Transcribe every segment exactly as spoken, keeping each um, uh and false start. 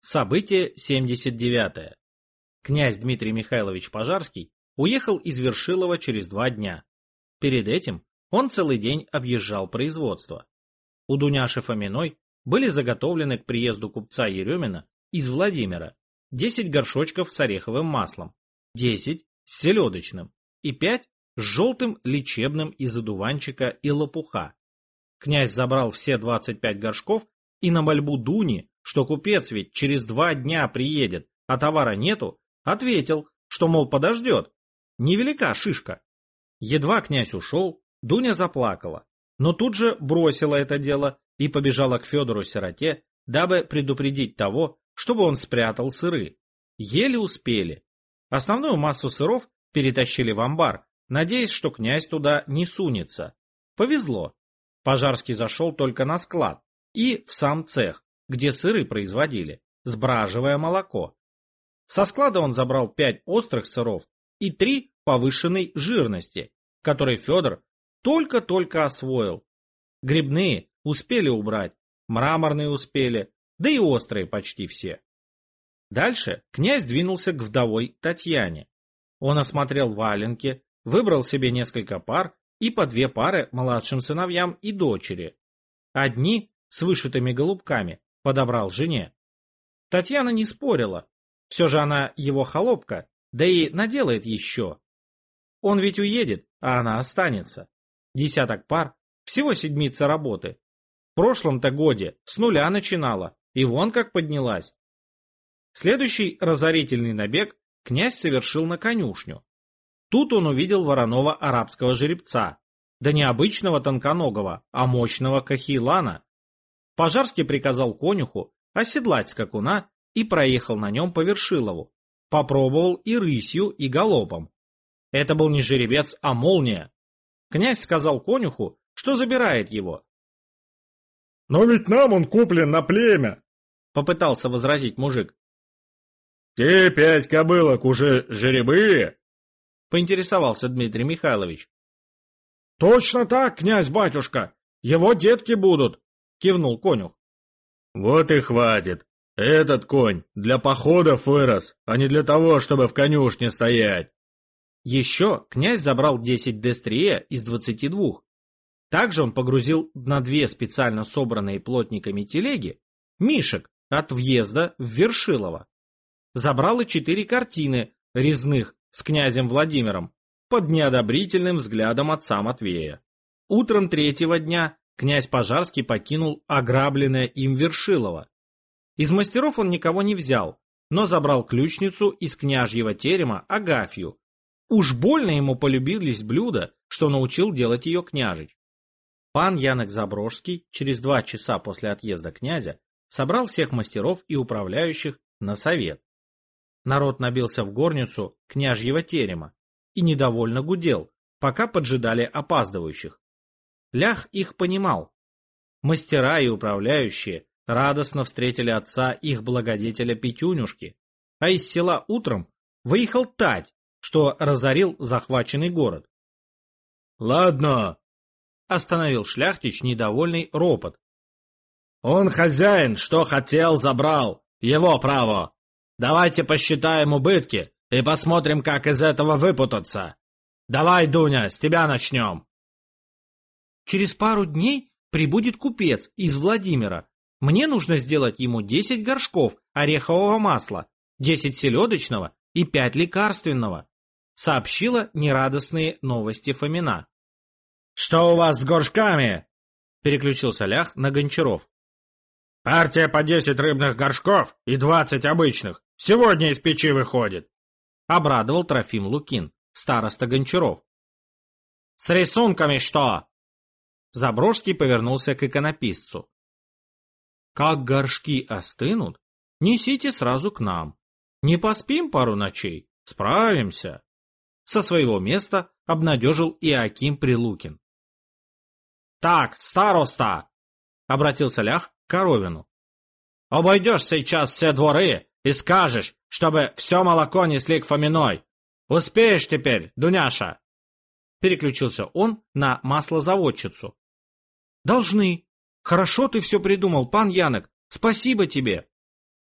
Событие семьдесят девятое. Князь Дмитрий Михайлович Пожарский уехал из Вершилова через два дня. Перед этим он целый день объезжал производство. У Дуняши Фоминой были заготовлены к приезду купца Еремина из Владимира десять горшочков с ореховым маслом, десять с селедочным и пять с желтым лечебным из одуванчика и лопуха. Князь забрал все двадцать пять горшков и на мольбу Дуни, что купец ведь через два дня приедет, а товара нету, ответил, что, мол, подождет. Невелика шишка. Едва князь ушел, Дуня заплакала, но тут же бросила это дело и побежала к Федору-сироте, дабы предупредить того, чтобы он спрятал сыры. Еле успели. Основную массу сыров перетащили в амбар, надеясь, что князь туда не сунется. Повезло. Пожарский зашел только на склад и в сам цех, где сыры производили, сбраживая молоко. Со склада он забрал пять острых сыров и три повышенной жирности, которые Федор только-только освоил. Грибные успели убрать, мраморные успели, да и острые почти все. Дальше князь двинулся к вдовой Татьяне. Он осмотрел валенки, выбрал себе несколько пар и по две пары младшим сыновьям и дочери. Одни с вышитыми голубками подобрал жене. Татьяна не спорила. Все же она его холопка, да и наделает еще. Он ведь уедет, а она останется. Десяток пар, всего седмица работы. В прошлом-то годе с нуля начинала, и вон как поднялась. Следующий разорительный набег князь совершил на конюшню. Тут он увидел вороного арабского жеребца, да не обычного тонконогого, а мощного кахилана. Пожарский приказал конюху оседлать скакуна и проехал на нем по Вершилову. Попробовал и рысью, и галопом. Это был не жеребец, а молния. Князь сказал конюху, что забирает его. «Но ведь нам он куплен на племя!» — попытался возразить мужик. «Те пять кобылок уже жеребые?» — поинтересовался Дмитрий Михайлович. «Точно так, князь-батюшка! Его детки будут!» — кивнул конюх. «Вот и хватит. Этот конь для походов вырос, а не для того, чтобы в конюшне стоять». Еще князь забрал десять дестрия из двадцати двух. Также он погрузил на две специально собранные плотниками телеги мишек от въезда в Вершилово. Забрал и четыре картины резных с князем Владимиром под неодобрительным взглядом отца Матвея. Утром третьего дня князь Пожарский покинул ограбленное им Вершилово. Из мастеров он никого не взял, но забрал ключницу из княжьего терема Агафью. Уж больно ему полюбились блюда, что научил делать ее княжич. Пан Янок Заброжский через два часа после отъезда князя собрал всех мастеров и управляющих на совет. Народ набился в горницу княжьего терема и недовольно гудел, пока поджидали опаздывающих. Лях их понимал. Мастера и управляющие радостно встретили отца их благодетеля Петюнюшки, а из села утром выехал Тать, что разорил захваченный город. «Ладно», — остановил шляхтич недовольный ропот. «Он хозяин, что хотел, забрал. Его право. Давайте посчитаем убытки и посмотрим, как из этого выпутаться. Давай, Дуня, с тебя начнем». «Через пару дней прибудет купец из Владимира. Мне нужно сделать ему десять горшков орехового масла, десять селедочного и пять лекарственного», сообщила нерадостные новости Фомина. «Что у вас с горшками?» — переключился Лях на Гончаров. «Партия по десять рыбных горшков и двадцать обычных. Сегодня из печи выходит», — обрадовал Трофим Лукин, староста Гончаров. «С рисунками что?» Заброжский повернулся к иконописцу. «Как горшки остынут, несите сразу к нам. Не поспим пару ночей, справимся». Со своего места обнадежил Иоаким Прилукин. «Так, староста!» — обратился Лях к Коровину. «Обойдешь сейчас все дворы и скажешь, чтобы все молоко несли к Фоминой. Успеешь теперь, Дуняша?» Переключился он на маслозаводчицу. «Должны. Хорошо ты все придумал, пан Янок. Спасибо тебе!»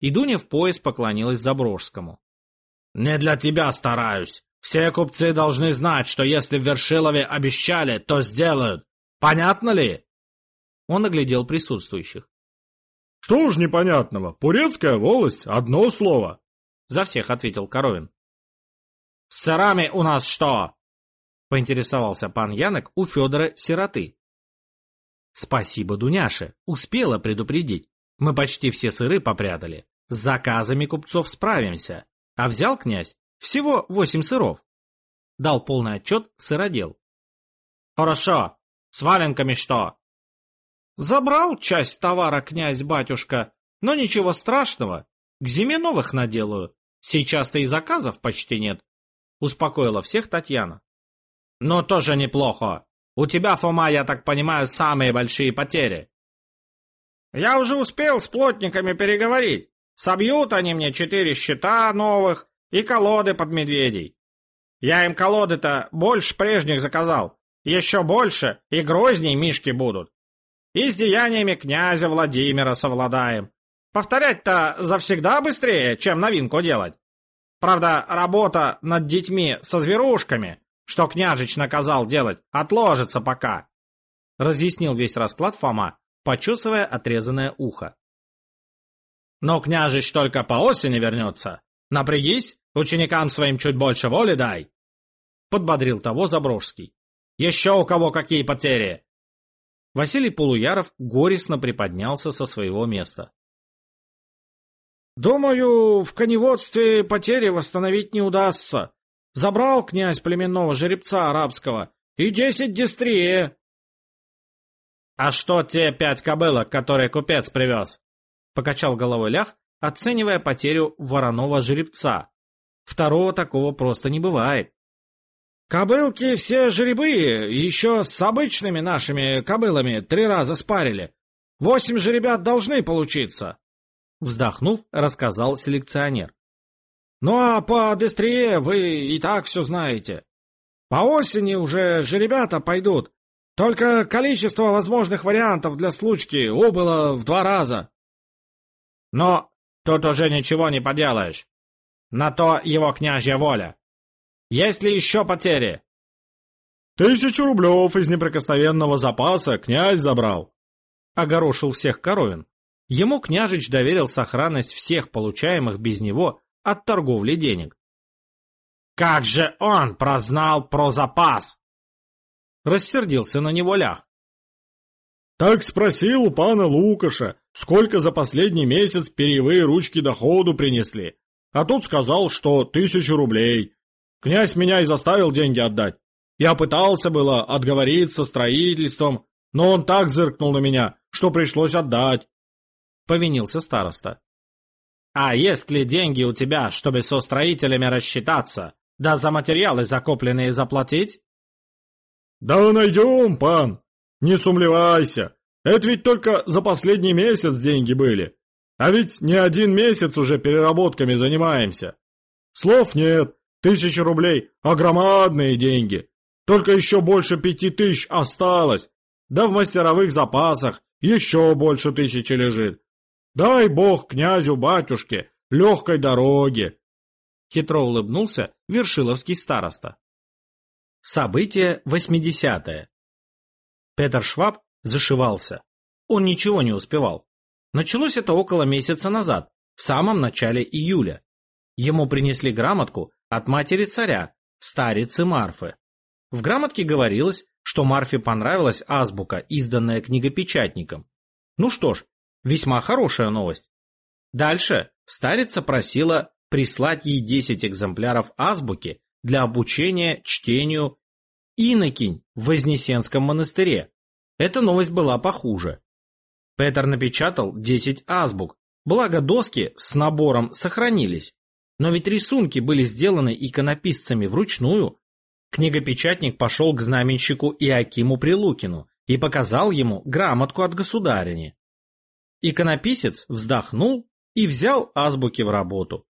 и Дуня в пояс поклонилась Заброжскому. «Не для тебя стараюсь. Все купцы должны знать, что если в Вершилове обещали, то сделают. Понятно ли?» Он оглядел присутствующих. «Что уж непонятного? Пурецкая волость — одно слово», — за всех ответил Коровин. «С сырами у нас что?» — поинтересовался пан Янок у Федора Сироты. «Спасибо, Дуняше, успела предупредить. Мы почти все сыры попрятали. С заказами купцов справимся. А взял князь всего восемь сыров». Дал полный отчет сыродел. «Хорошо. С валенками что?» «Забрал часть товара князь-батюшка, но ничего страшного. К зиме новых наделаю. Сейчас-то и заказов почти нет», — успокоила всех Татьяна. «Ну, тоже неплохо. У тебя, Фома, я так понимаю, самые большие потери». «Я уже успел с плотниками переговорить. Собьют они мне четыре щита новых и колоды под медведей. Я им колоды-то больше прежних заказал. Еще больше и грозней мишки будут. И с деяниями князя Владимира совладаем. Повторять-то завсегда быстрее, чем новинку делать. Правда, работа над детьми со зверушками, что княжич наказал делать, отложится пока», — разъяснил весь расклад Фома, почесывая отрезанное ухо. «Но княжич только по осени вернется. Напрягись, ученикам своим чуть больше воли дай», — подбодрил того Заброжский. «Еще у кого какие потери?» Василий Полуяров горестно приподнялся со своего места. «Думаю, в коневодстве потери восстановить не удастся. Забрал князь племенного жеребца арабского и десять дистрие». «А что те пять кобылок, которые купец привез?» — покачал головой Лях, оценивая потерю вороного жеребца. Второго такого просто не бывает. «Кобылки все жеребые, еще с обычными нашими кобылами три раза спарили. Восемь жеребят должны получиться», — вздохнув, рассказал селекционер. «Ну а по дистрие вы и так все знаете. По осени уже жеребята пойдут, только количество возможных вариантов для случки убыло в два раза». «Но тут уже ничего не поделаешь. На то его княжья воля. Есть ли еще потери?» «Тысячу рублев из неприкосновенного запаса князь забрал», — огорошил всех Коровин. Ему княжич доверил сохранность всех получаемых без него от торговли денег. «Как же он прознал про запас?» — рассердился на него Лях. «Так спросил у пана Лукаша, сколько за последний месяц перьевые ручки доходу принесли, а тут сказал, что тысячу рублей. Князь меня и заставил деньги отдать. Я пытался было отговориться строительством, но он так зыркнул на меня, что пришлось отдать», — повинился староста. «А есть ли деньги у тебя, чтобы со строителями рассчитаться, да за материалы закупленные заплатить?» «Да найдем, пан, не сумлевайся. Это ведь только за последний месяц деньги были. А ведь не один месяц уже переработками занимаемся. Слов нет, тысяча рублей – огромадные деньги. Только еще больше пяти тысяч осталось. Да в мастеровых запасах еще больше тысячи лежит. Дай бог князю-батюшке легкой дороги». Хитро улыбнулся вершиловский староста. Событие восьмидесятое. Петр Шваб зашивался. Он ничего не успевал. Началось это около месяца назад, в самом начале июля. Ему принесли грамотку от матери царя, старицы Марфы. В грамотке говорилось, что Марфе понравилась азбука, изданная книгопечатником. Ну что ж, весьма хорошая новость. Дальше старица просила прислать ей десять экземпляров азбуки для обучения чтению инокинь в Вознесенском монастыре. Эта новость была похуже. Петр напечатал десять азбук, благо доски с набором сохранились. Но ведь рисунки были сделаны иконописцами вручную. Книгопечатник пошел к знаменщику Иакиму Прилукину и показал ему грамотку от государыни. Иконописец вздохнул и взял азбуки в работу.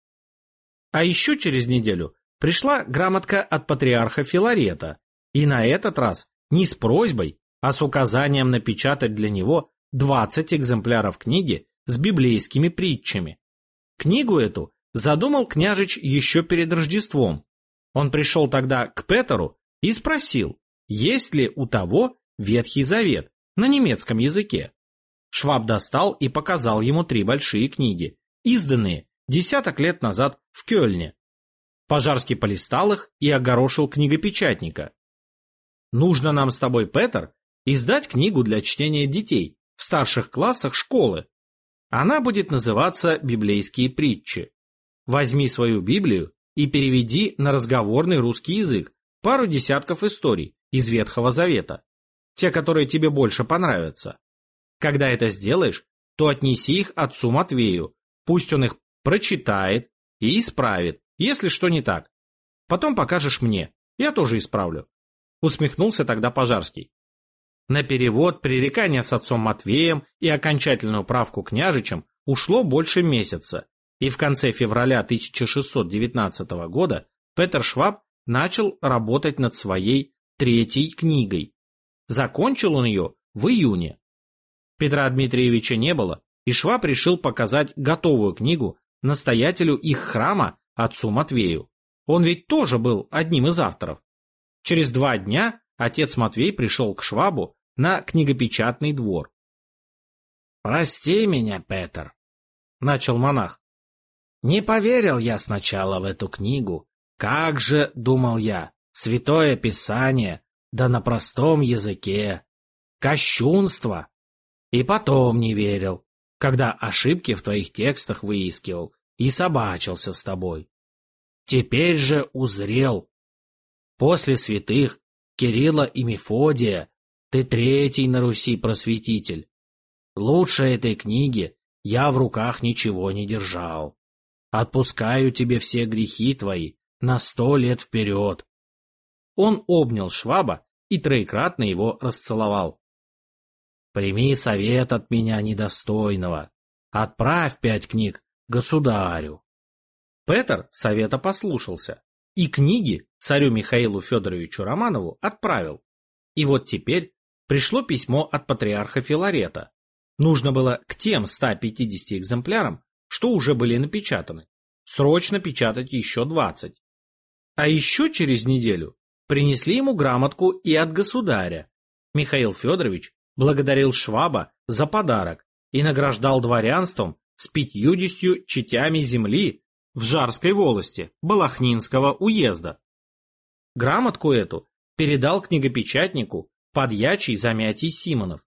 А еще через неделю пришла грамотка от патриарха Филарета, и на этот раз не с просьбой, а с указанием напечатать для него двадцать экземпляров книги с библейскими притчами. Книгу эту задумал княжич еще перед Рождеством. Он пришел тогда к Петеру и спросил, есть ли у того Ветхий Завет на немецком языке. Шваб достал и показал ему три большие книги, изданные десяток лет назад в Кёльне. Пожарский полистал их и огорошил книгопечатника. «Нужно нам с тобой, Петер, издать книгу для чтения детей в старших классах школы. Она будет называться «Библейские притчи». Возьми свою Библию и переведи на разговорный русский язык пару десятков историй из Ветхого Завета, те, которые тебе больше понравятся. Когда это сделаешь, то отнеси их отцу Матвею, пусть он их прочитает и исправит, если что не так. Потом покажешь мне, я тоже исправлю. Усмехнулся тогда Пожарский. На перевод, пререкания с отцом Матвеем и окончательную правку княжичем ушло больше месяца, и в конце февраля тысяча шестьсот девятнадцатого года Петер Шваб начал работать над своей третьей книгой. Закончил он ее в июне. Петра Дмитриевича не было, и Шваб решил показать готовую книгу настоятелю их храма, отцу Матвею. Он ведь тоже был одним из авторов. Через два дня отец Матвей пришел к Швабу на книгопечатный двор. «Прости меня, Петер», — начал монах. «Не поверил я сначала в эту книгу. Как же, думал я, Святое Писание, да на простом языке. Кощунство. И потом не верил, когда ошибки в твоих текстах выискивал и собачился с тобой. Теперь же узрел. После святых Кирилла и Мефодия ты третий на Руси просветитель. Лучше этой книги я в руках ничего не держал. Отпускаю тебе все грехи твои на сто лет вперед». Он обнял Шваба и троекратно его расцеловал. «Прими совет от меня недостойного. Отправь пять книг государю». Петр совета послушался и книги царю Михаилу Федоровичу Романову отправил. И вот теперь пришло письмо от патриарха Филарета. Нужно было к тем ста пятидесяти экземплярам, что уже были напечатаны, срочно печатать еще двадцать. А еще через неделю принесли ему грамотку и от государя. Михаил Федорович благодарил Шваба за подарок и награждал дворянством с пятьюдесятью четями земли в Жарской волости Балахнинского уезда. Грамотку эту передал книгопечатнику подьячий Замятий Симонов.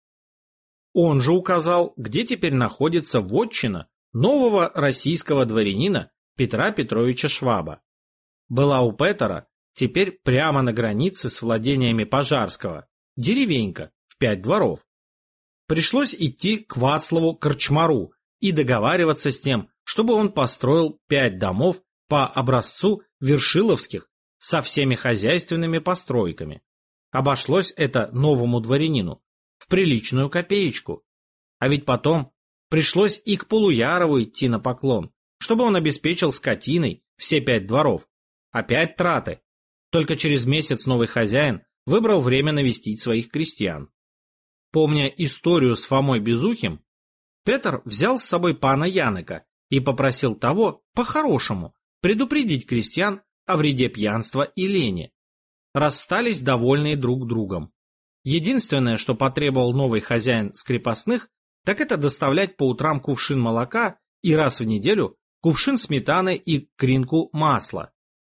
Он же указал, где теперь находится вотчина нового российского дворянина Петра Петровича Шваба. Была у Петера теперь прямо на границе с владениями Пожарского, деревенька в пять дворов. Пришлось идти к Вацлаву Корчмару и договариваться с тем, чтобы он построил пять домов по образцу вершиловских со всеми хозяйственными постройками. Обошлось это новому дворянину в приличную копеечку. А ведь потом пришлось и к Полуярову идти на поклон, чтобы он обеспечил скотиной все пять дворов. Опять траты. Только через месяц новый хозяин выбрал время навестить своих крестьян. Помня историю с Фомой Безухим, Петр взял с собой пана Янека и попросил того, по-хорошему, предупредить крестьян о вреде пьянства и лени. Расстались довольные друг другом. Единственное, что потребовал новый хозяин с крепостных, так это доставлять по утрам кувшин молока и раз в неделю кувшин сметаны и кринку масла.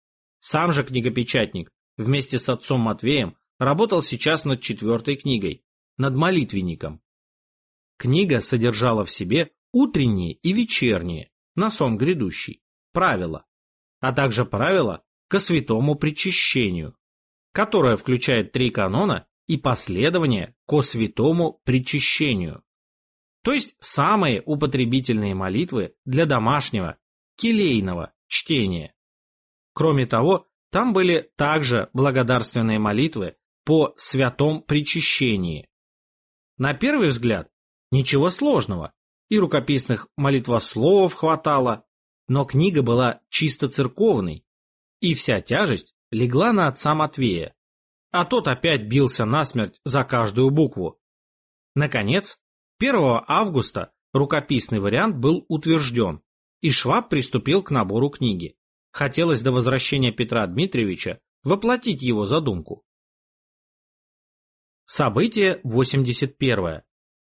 Сам же книгопечатник вместе с отцом Матвеем работал сейчас над четвертой книгой, над молитвенником. Книга содержала в себе утренние и вечерние, на сон грядущий, правила, а также правила ко святому причащению, которое включает три канона и последование ко святому причащению, то есть самые употребительные молитвы для домашнего, келейного чтения. Кроме того, там были также благодарственные молитвы по святом причащении. На первый взгляд, ничего сложного, и рукописных молитвословов хватало, но книга была чисто церковной, и вся тяжесть легла на отца Матвея, а тот опять бился насмерть за каждую букву. Наконец, первого августа рукописный вариант был утвержден, и Шваб приступил к набору книги. Хотелось до возвращения Петра Дмитриевича воплотить его задумку. Событие восемьдесят первое.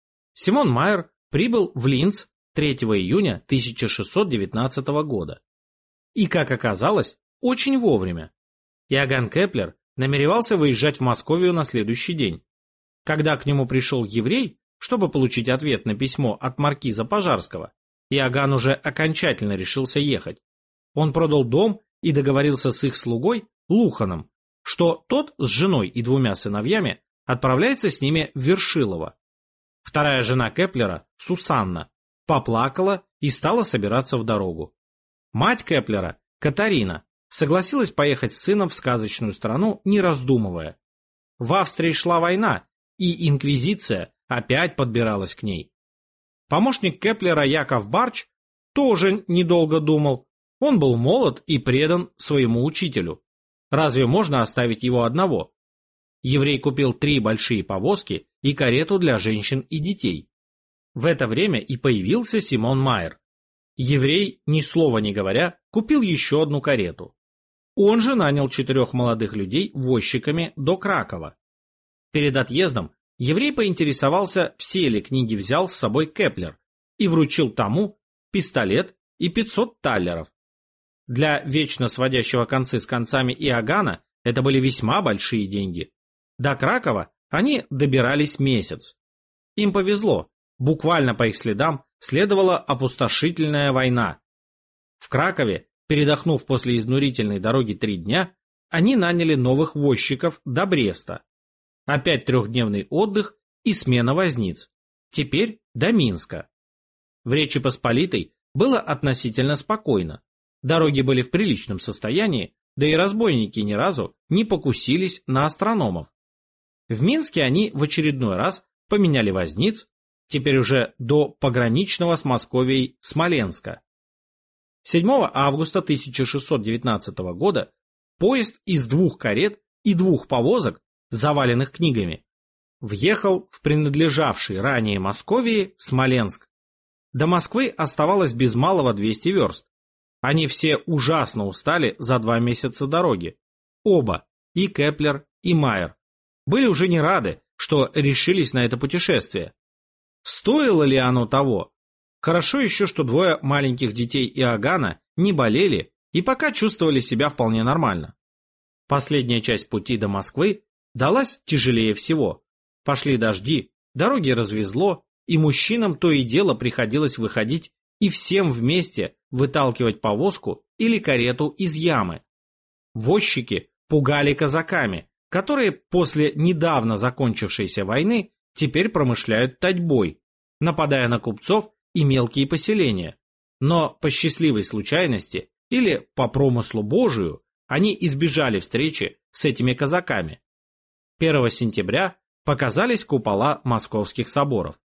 Симон Майер прибыл в Линц третьего июня тысяча шестьсот девятнадцатого года. И, как оказалось, очень вовремя. Иоганн Кеплер намеревался выезжать в Московию на следующий день. Когда к нему пришел еврей, чтобы получить ответ на письмо от маркиза Пожарского, Иоганн уже окончательно решился ехать. Он продал дом и договорился с их слугой Луханом, что тот с женой и двумя сыновьями отправляется с ними в Вершилово. Вторая жена Кеплера, Сусанна, поплакала и стала собираться в дорогу. Мать Кеплера, Катарина, согласилась поехать с сыном в сказочную страну, не раздумывая. В Австрии шла война, и инквизиция опять подбиралась к ней. Помощник Кеплера Яков Барч тоже недолго думал. Он был молод и предан своему учителю. Разве можно оставить его одного? Еврей купил три большие повозки и карету для женщин и детей. В это время и появился Симон Майер. Еврей, ни слова не говоря, купил еще одну карету. Он же нанял четырех молодых людей возчиками до Кракова. Перед отъездом еврей поинтересовался, все ли книги взял с собой Кеплер, и вручил тому пистолет и пятьсот таллеров. Для вечно сводящего концы с концами Иоганна это были весьма большие деньги. До Кракова они добирались месяц. Им повезло, буквально по их следам следовала опустошительная война. В Кракове, передохнув после изнурительной дороги три дня, они наняли новых возчиков до Бреста. Опять трехдневный отдых и смена возниц. Теперь до Минска. В Речи Посполитой было относительно спокойно. Дороги были в приличном состоянии, да и разбойники ни разу не покусились на астрономов. В Минске они в очередной раз поменяли возниц, теперь уже до пограничного с Московией Смоленска. седьмого августа тысяча шестьсот девятнадцатого года поезд из двух карет и двух повозок, заваленных книгами, въехал в принадлежавший ранее Московии Смоленск. До Москвы оставалось без малого двести верст. Они все ужасно устали за два месяца дороги. Оба, и Кеплер, и Майер, были уже не рады, что решились на это путешествие. Стоило ли оно того? Хорошо еще, что двое маленьких детей Иоганна не болели и пока чувствовали себя вполне нормально. Последняя часть пути до Москвы далась тяжелее всего. Пошли дожди, дороги развезло, и мужчинам то и дело приходилось выходить и всем вместе выталкивать повозку или карету из ямы. Возчики пугали казаками, которые после недавно закончившейся войны теперь промышляют татьбой, нападая на купцов и мелкие поселения. Но по счастливой случайности или по промыслу Божию они избежали встречи с этими казаками. первого сентября показались купола московских соборов.